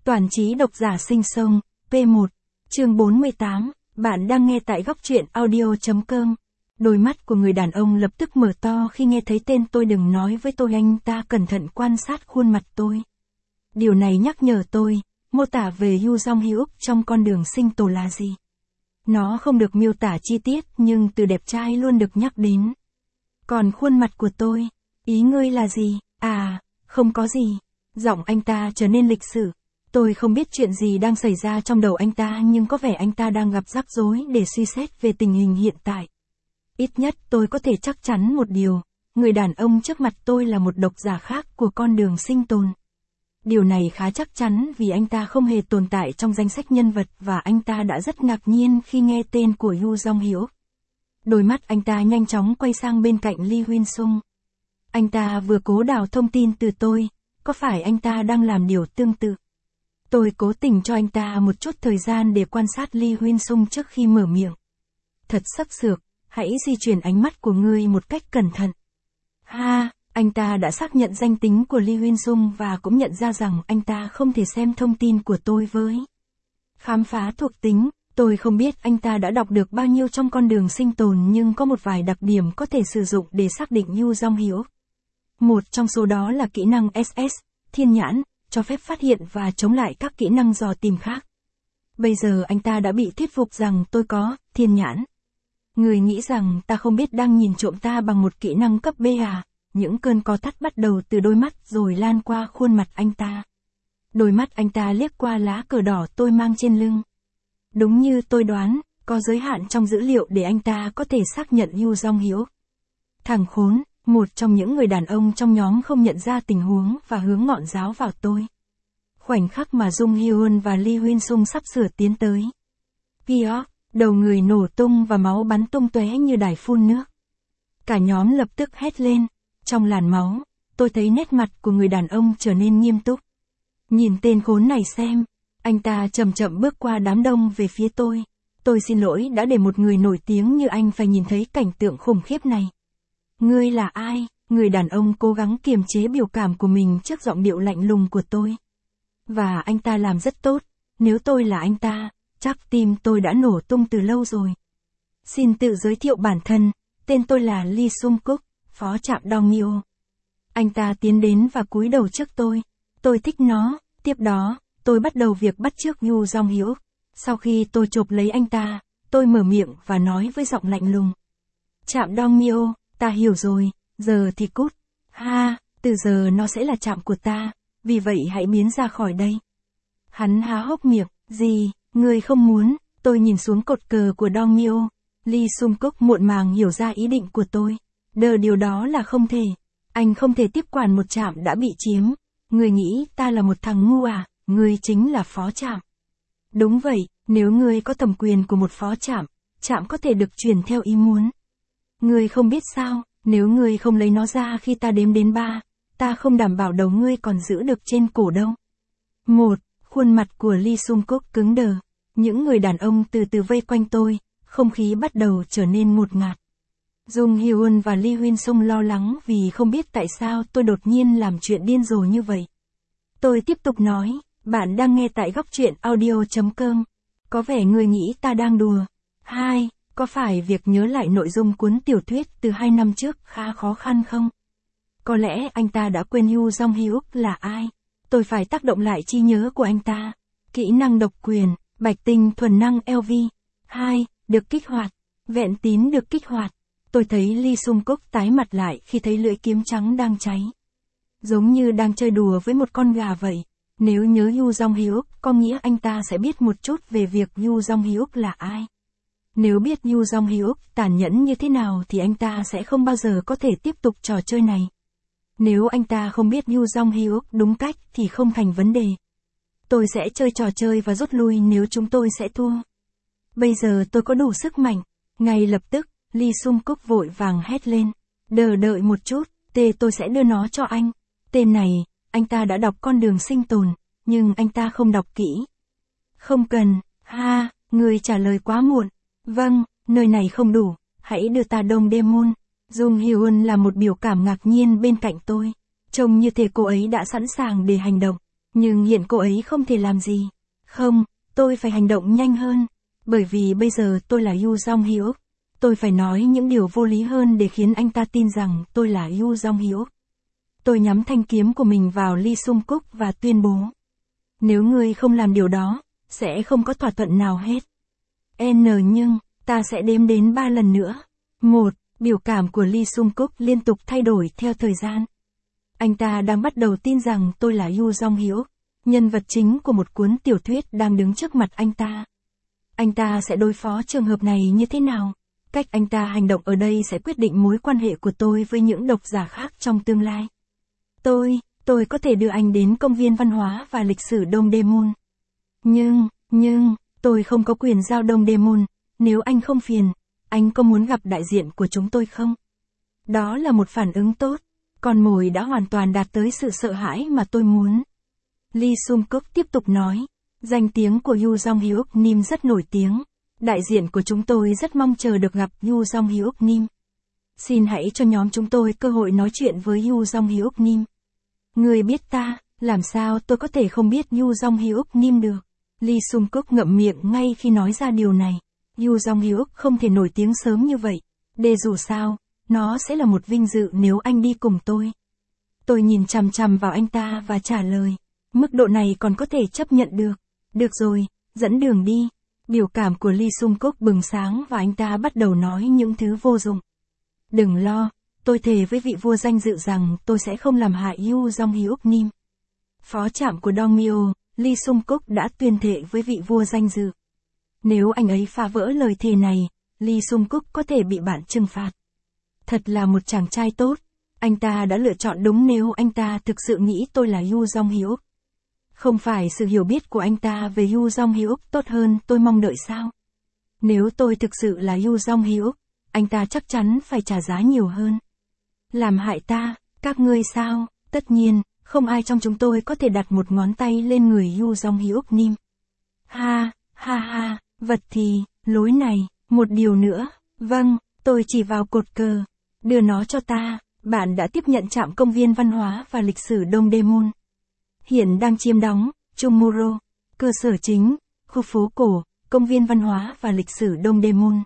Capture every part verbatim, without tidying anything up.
Toàn trí độc giả sinh sông, P một, chương bốn mươi tám, bạn đang nghe tại góc truyện audio.com. Đôi mắt của người đàn ông lập tức mở to khi nghe thấy tên tôi. Đừng nói với tôi, anh ta cẩn thận quan sát khuôn mặt tôi. Điều này nhắc nhở tôi, mô tả về Yoo Jong Hyuk trong con đường sinh tồn là gì. Nó không được miêu tả chi tiết nhưng từ đẹp trai luôn được nhắc đến. Còn khuôn mặt của tôi, ý ngươi là gì? À, không có gì. Giọng anh ta trở nên lịch sự. Tôi không biết chuyện gì đang xảy ra trong đầu anh ta nhưng có vẻ anh ta đang gặp rắc rối để suy xét về tình hình hiện tại. Ít nhất tôi có thể chắc chắn một điều, người đàn ông trước mặt tôi là một độc giả khác của con đường sinh tồn. Điều này khá chắc chắn vì anh ta không hề tồn tại trong danh sách nhân vật và anh ta đã rất ngạc nhiên khi nghe tên của Yoo Jong Hyuk. Đôi mắt anh ta nhanh chóng quay sang bên cạnh Lee Hyun Sung. Anh ta vừa cố đào thông tin từ tôi, có phải anh ta đang làm điều tương tự? Tôi cố tình cho anh ta một chút thời gian để quan sát Lee Hyun Sung trước khi mở miệng. Thật sắc sược, hãy di chuyển ánh mắt của ngươi một cách cẩn thận. Ha, anh ta đã xác nhận danh tính của Lee Hyun Sung và cũng nhận ra rằng anh ta không thể xem thông tin của tôi với. Khám phá thuộc tính, tôi không biết anh ta đã đọc được bao nhiêu trong con đường sinh tồn nhưng có một vài đặc điểm có thể sử dụng để xác định Yoo Jong Hyuk. Một trong số đó là kỹ năng ét ét, thiên nhãn, cho phép phát hiện và chống lại các kỹ năng dò tìm khác. Bây giờ anh ta đã bị thuyết phục rằng tôi có thiên nhãn. Người nghĩ rằng ta không biết đang nhìn trộm ta bằng một kỹ năng cấp B à? Những cơn co thắt bắt đầu từ đôi mắt rồi lan qua khuôn mặt anh ta. Đôi mắt anh ta liếc qua lá cờ đỏ tôi mang trên lưng. Đúng như tôi đoán, có giới hạn trong dữ liệu để anh ta có thể xác nhận Yoo Jong Hyuk. Thằng khốn, một trong những người đàn ông trong nhóm không nhận ra tình huống và hướng ngọn giáo vào tôi. Khoảnh khắc mà Jung Hyun và Lee Hyun Sung sắp sửa tiến tới. Kia, đầu người nổ tung và máu bắn tung tóe như đài phun nước. Cả nhóm lập tức hét lên. Trong làn máu, tôi thấy nét mặt của người đàn ông trở nên nghiêm túc. Nhìn tên khốn này xem. Anh ta chậm chậm bước qua đám đông về phía tôi. Tôi xin lỗi đã để một người nổi tiếng như anh phải nhìn thấy cảnh tượng khủng khiếp này. Ngươi là ai? Người đàn ông cố gắng kiềm chế biểu cảm của mình trước giọng điệu lạnh lùng của tôi. Và anh ta làm rất tốt. Nếu tôi là anh ta, chắc tim tôi đã nổ tung từ lâu rồi. Xin tự giới thiệu bản thân. Tên tôi là Lee Sung Kuk, phó trạm Dong Myo. Anh ta tiến đến và cúi đầu trước tôi. Tôi thích nó. Tiếp đó, tôi bắt đầu việc bắt chước Yoo Jong Hyuk. Sau khi tôi chộp lấy anh ta, tôi mở miệng và nói với giọng lạnh lùng. Trạm Dong Myo, ta hiểu rồi, giờ thì cút. Ha, từ giờ nó sẽ là trạm của ta, vì vậy hãy biến ra khỏi đây. Hắn há hốc miệng, gì, ngươi không muốn, tôi nhìn xuống cột cờ của Dong Myo. Lee Sung Kuk muộn màng hiểu ra ý định của tôi. Đờ điều đó là không thể. Anh không thể tiếp quản một trạm đã bị chiếm. Ngươi nghĩ ta là một thằng ngu à? Ngươi chính là phó trạm. Đúng vậy, nếu ngươi có thẩm quyền của một phó trạm, trạm có thể được truyền theo ý muốn. Ngươi không biết sao, nếu ngươi không lấy nó ra khi ta đếm đến ba, ta không đảm bảo đầu ngươi còn giữ được trên cổ đâu. Một, khuôn mặt của Lee Sung Kuk cứng đờ. Những người đàn ông từ từ vây quanh tôi, không khí bắt đầu trở nên ngột ngạt. Jung Hyun và Lee Hyun Sung lo lắng vì không biết tại sao tôi đột nhiên làm chuyện điên rồ như vậy. Tôi tiếp tục nói, bạn đang nghe tại góc truyện audio.com. Có vẻ người nghĩ ta đang đùa. Hai, có phải việc nhớ lại nội dung cuốn tiểu thuyết từ hai năm trước khá khó khăn không? Có lẽ anh ta đã quên Yoo Jong Hyuk là ai. Tôi phải tác động lại trí nhớ của anh ta. Kỹ năng độc quyền, bạch tinh thuần năng lờ vê. Hai, được kích hoạt. Vẹn tín được kích hoạt. Tôi thấy Lee Sung Kuk tái mặt lại khi thấy lưỡi kiếm trắng đang cháy. Giống như đang chơi đùa với một con gà vậy. Nếu nhớ Yoo Jong Hyuk, có nghĩa anh ta sẽ biết một chút về việc Yoo Jong Hyuk là ai. Nếu biết Yoo Jong Hyuk tàn nhẫn như thế nào thì anh ta sẽ không bao giờ có thể tiếp tục trò chơi này. Nếu anh ta không biết Yoo Jong Hyuk đúng cách thì không thành vấn đề. Tôi sẽ chơi trò chơi và rút lui nếu chúng tôi sẽ thua. Bây giờ tôi có đủ sức mạnh. Ngay lập tức, Lee Sung Kuk vội vàng hét lên. Đợi đợi một chút, tê tôi sẽ đưa nó cho anh. Tên này, anh ta đã đọc con đường sinh tồn, nhưng anh ta không đọc kỹ. Không cần, ha, người trả lời quá muộn. Vâng, nơi này không đủ, hãy đưa ta Đông Demon. Jung Hyun là một biểu cảm ngạc nhiên bên cạnh tôi. Trông như thể cô ấy đã sẵn sàng để hành động. Nhưng hiện cô ấy không thể làm gì. Không, tôi phải hành động nhanh hơn. Bởi vì bây giờ tôi là Yu Jong Hyuk. Tôi phải nói những điều vô lý hơn để khiến anh ta tin rằng tôi là Yu Jong Hyuk. Tôi nhắm thanh kiếm của mình vào Lee Sung Kuk và tuyên bố. Nếu ngươi không làm điều đó, sẽ không có thỏa thuận nào hết. N nhưng, ta sẽ đếm đến ba lần nữa. Một, biểu cảm của Lee Sung Kuk liên tục thay đổi theo thời gian. Anh ta đang bắt đầu tin rằng tôi là Yu Jong Hyuk, nhân vật chính của một cuốn tiểu thuyết đang đứng trước mặt anh ta. Anh ta sẽ đối phó trường hợp này như thế nào? Cách anh ta hành động ở đây sẽ quyết định mối quan hệ của tôi với những độc giả khác trong tương lai. Tôi, tôi có thể đưa anh đến công viên văn hóa và lịch sử Đông Daemun. Nhưng, nhưng, tôi không có quyền giao Đông Daemun, nếu anh không phiền, anh có muốn gặp đại diện của chúng tôi không? Đó là một phản ứng tốt, con mồi đã hoàn toàn đạt tới sự sợ hãi mà tôi muốn. Lee Sung Kuk tiếp tục nói, danh tiếng của Yu Jong Hyuk Nim rất nổi tiếng. Đại diện của chúng tôi rất mong chờ được gặp Yu Jong Hyuk Nim. Xin hãy cho nhóm chúng tôi cơ hội nói chuyện với Yu Jong Hyuk Nim. Người biết ta, làm sao tôi có thể không biết Yu Jong Hyuk Nim được? Lee Sung Kuk ngậm miệng ngay khi nói ra điều này. Yu Jong Hyuk không thể nổi tiếng sớm như vậy. Để dù sao, nó sẽ là một vinh dự nếu anh đi cùng tôi. Tôi nhìn chằm chằm vào anh ta và trả lời. Mức độ này còn có thể chấp nhận được. Được rồi, dẫn đường đi. Biểu cảm của Lee Sung Kuk bừng sáng và anh ta bắt đầu nói những thứ vô dụng. Đừng lo, tôi thề với vị vua danh dự rằng tôi sẽ không làm hại Yu Jong Hyuk Nim. Phó trạm của Dong Myo, Lee Sung Kuk đã tuyên thệ với vị vua danh dự. Nếu anh ấy phá vỡ lời thề này, Lee Sung Kuk có thể bị bạn trừng phạt. Thật là một chàng trai tốt, anh ta đã lựa chọn đúng nếu anh ta thực sự nghĩ tôi là Yu Jong Hyuk. Không phải sự hiểu biết của anh ta về Yu Jong Hyuk tốt hơn tôi mong đợi sao? Nếu tôi thực sự là Yu Jong Hyuk, anh ta chắc chắn phải trả giá nhiều hơn. Làm hại ta, các ngươi sao? Tất nhiên, không ai trong chúng tôi có thể đặt một ngón tay lên người Yu Jong Hyuk Nim. Ha, ha ha, vật thì, lối này, một điều nữa, vâng, tôi chỉ vào cột cờ. Đưa nó cho ta, bạn đã tiếp nhận trạm công viên văn hóa và lịch sử Đông Daemun. Hiện đang chiếm đóng, Chungmuro, cơ sở chính, khu phố cổ, công viên văn hóa và lịch sử Đông Daemun.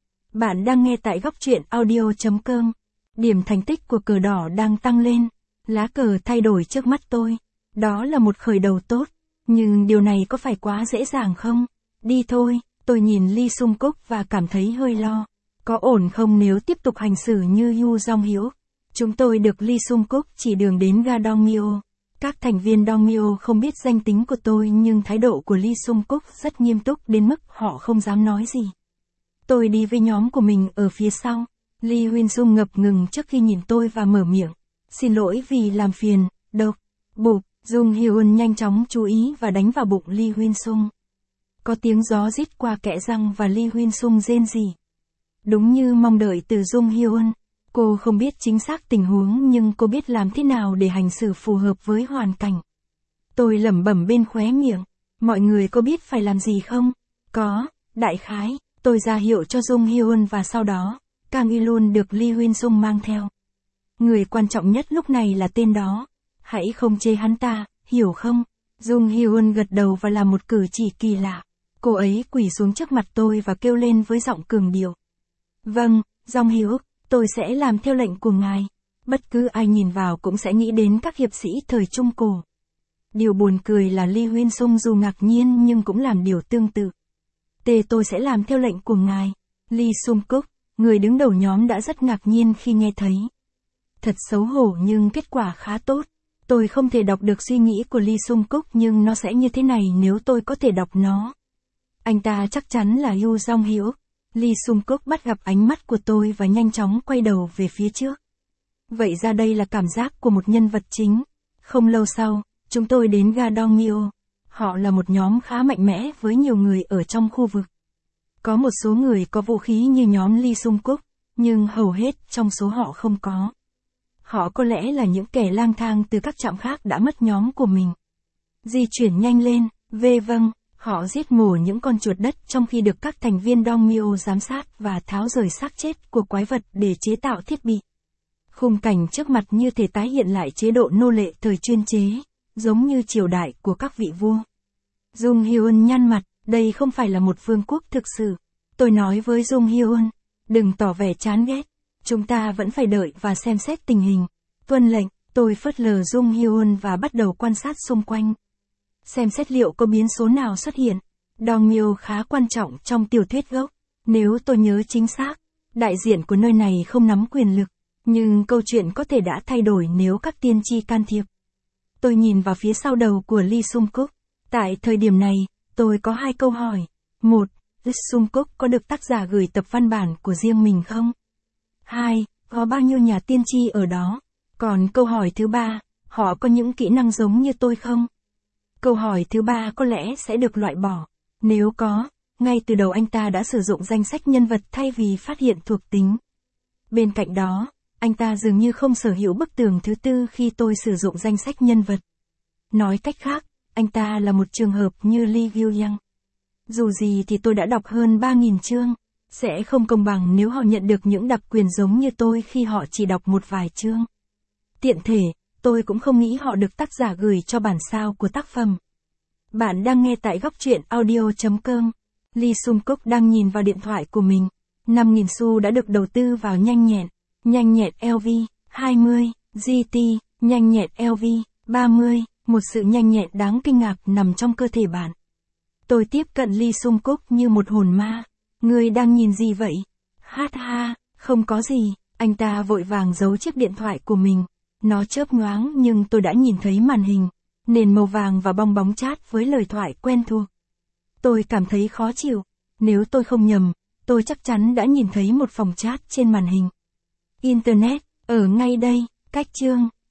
Bạn đang nghe tại góc truyện audio chấm com. Điểm thành tích của cờ đỏ đang tăng lên, lá cờ thay đổi trước mắt tôi. Đó là một khởi đầu tốt, nhưng điều này có phải quá dễ dàng không? Đi thôi, tôi nhìn Lee Sung Kuk và cảm thấy hơi lo. Có ổn không nếu tiếp tục hành xử như Yu Jong Hyuk? Chúng tôi được Lee Sung Kuk chỉ đường đến ga Dong Myo. Các thành viên Dong Myo không biết danh tính của tôi nhưng thái độ của Lee Sung Kuk rất nghiêm túc đến mức họ không dám nói gì. Tôi đi với nhóm của mình ở phía sau. Lee Huyên Sung ngập ngừng trước khi nhìn tôi và mở miệng. Xin lỗi vì làm phiền, độc, bụp, Jung Hyun nhanh chóng chú ý và đánh vào bụng Lee Huyên Sung. Có tiếng gió rít qua kẽ răng và Lee Huyên Sung rên rỉ. Đúng như mong đợi từ Jung Hyun. Cô không biết chính xác tình huống nhưng cô biết làm thế nào để hành xử phù hợp với hoàn cảnh. Tôi lẩm bẩm bên khóe miệng. Mọi người có biết phải làm gì không? Có, đại khái. Tôi ra hiệu cho Jung Hyun và sau đó, Kang Il-hun được Lee Huyên Sung mang theo. Người quan trọng nhất lúc này là tên đó. Hãy không chê hắn ta, hiểu không? Jung Hyun gật đầu và làm một cử chỉ kỳ lạ. Cô ấy quỳ xuống trước mặt tôi và kêu lên với giọng cường điệu. Vâng, Jong Hyuk, tôi sẽ làm theo lệnh của ngài. Bất cứ ai nhìn vào cũng sẽ nghĩ đến các hiệp sĩ thời Trung Cổ. Điều buồn cười là Lee Huyên Sung dù ngạc nhiên nhưng cũng làm điều tương tự. Tê tôi sẽ làm theo lệnh của ngài. Lee Sung Kuk, người đứng đầu nhóm đã rất ngạc nhiên khi nghe thấy. Thật xấu hổ nhưng kết quả khá tốt. Tôi không thể đọc được suy nghĩ của Lee Sung Kuk nhưng nó sẽ như thế này nếu tôi có thể đọc nó. Anh ta chắc chắn là Yu Jong Hyuk. Lee Sung Kuk bắt gặp ánh mắt của tôi và nhanh chóng quay đầu về phía trước. Vậy ra đây là cảm giác của một nhân vật chính. Không lâu sau, chúng tôi đến ga Dong Myo. Họ là một nhóm khá mạnh mẽ với nhiều người ở trong khu vực. Có một số người có vũ khí như nhóm Lee Sung Kuk, nhưng hầu hết trong số họ không có. Họ có lẽ là những kẻ lang thang từ các trạm khác đã mất nhóm của mình. Di chuyển nhanh lên, về vâng, họ giết mổ những con chuột đất trong khi được các thành viên Dong Myo giám sát và tháo rời xác chết của quái vật để chế tạo thiết bị. Khung cảnh trước mặt như thể tái hiện lại chế độ nô lệ thời chuyên chế. giống như triều đại của các vị vua. Jung Hyun nhăn mặt, đây không phải là một vương quốc thực sự. Tôi nói với Jung Hyun, đừng tỏ vẻ chán ghét, chúng ta vẫn phải đợi và xem xét tình hình. Tuân lệnh, tôi phớt lờ Jung Hyun và bắt đầu quan sát xung quanh. Xem xét liệu có biến số nào xuất hiện. Dongmyo khá quan trọng trong tiểu thuyết gốc. Nếu tôi nhớ chính xác, đại diện của nơi này không nắm quyền lực, nhưng câu chuyện có thể đã thay đổi nếu các tiên tri can thiệp. Tôi nhìn vào phía sau đầu của Lee Sung-kuk. Tại thời điểm này, tôi có hai câu hỏi. Một, Lee Sung-kuk có được tác giả gửi tập văn bản của riêng mình không? Hai, có bao nhiêu nhà tiên tri ở đó? Còn câu hỏi thứ ba, họ có những kỹ năng giống như tôi không? Câu hỏi thứ ba có lẽ sẽ được loại bỏ. Nếu có, ngay từ đầu anh ta đã sử dụng danh sách nhân vật thay vì phát hiện thuộc tính. Bên cạnh đó, anh ta dường như không sở hữu bức tường thứ tư khi tôi sử dụng danh sách nhân vật. Nói cách khác, anh ta là một trường hợp như Lee Gyu-young. Dù gì thì tôi đã đọc hơn ba nghìn chương, sẽ không công bằng nếu họ nhận được những đặc quyền giống như tôi khi họ chỉ đọc một vài chương. Tiện thể, tôi cũng không nghĩ họ được tác giả gửi cho bản sao của tác phẩm. Bạn đang nghe tại góc truyện audio chấm com. Lee Sung-kuk đang nhìn vào điện thoại của mình. năm nghìn xu đã được đầu tư vào nhanh nhẹn. Nhanh nhẹn L V, hai mươi, G T, nhanh nhẹn L V, ba mươi, một sự nhanh nhẹn đáng kinh ngạc nằm trong cơ thể bạn. Tôi tiếp cận Lee Sung-kuk như một hồn ma. Ngươi đang nhìn gì vậy? Hát ha, không có gì, anh ta vội vàng giấu chiếc điện thoại của mình. Nó chớp nhoáng nhưng tôi đã nhìn thấy màn hình, nền màu vàng và bong bóng chat với lời thoại quen thuộc. Tôi cảm thấy khó chịu, nếu tôi không nhầm, tôi chắc chắn đã nhìn thấy một phòng chat trên màn hình. Internet, ở ngay đây, cách chương.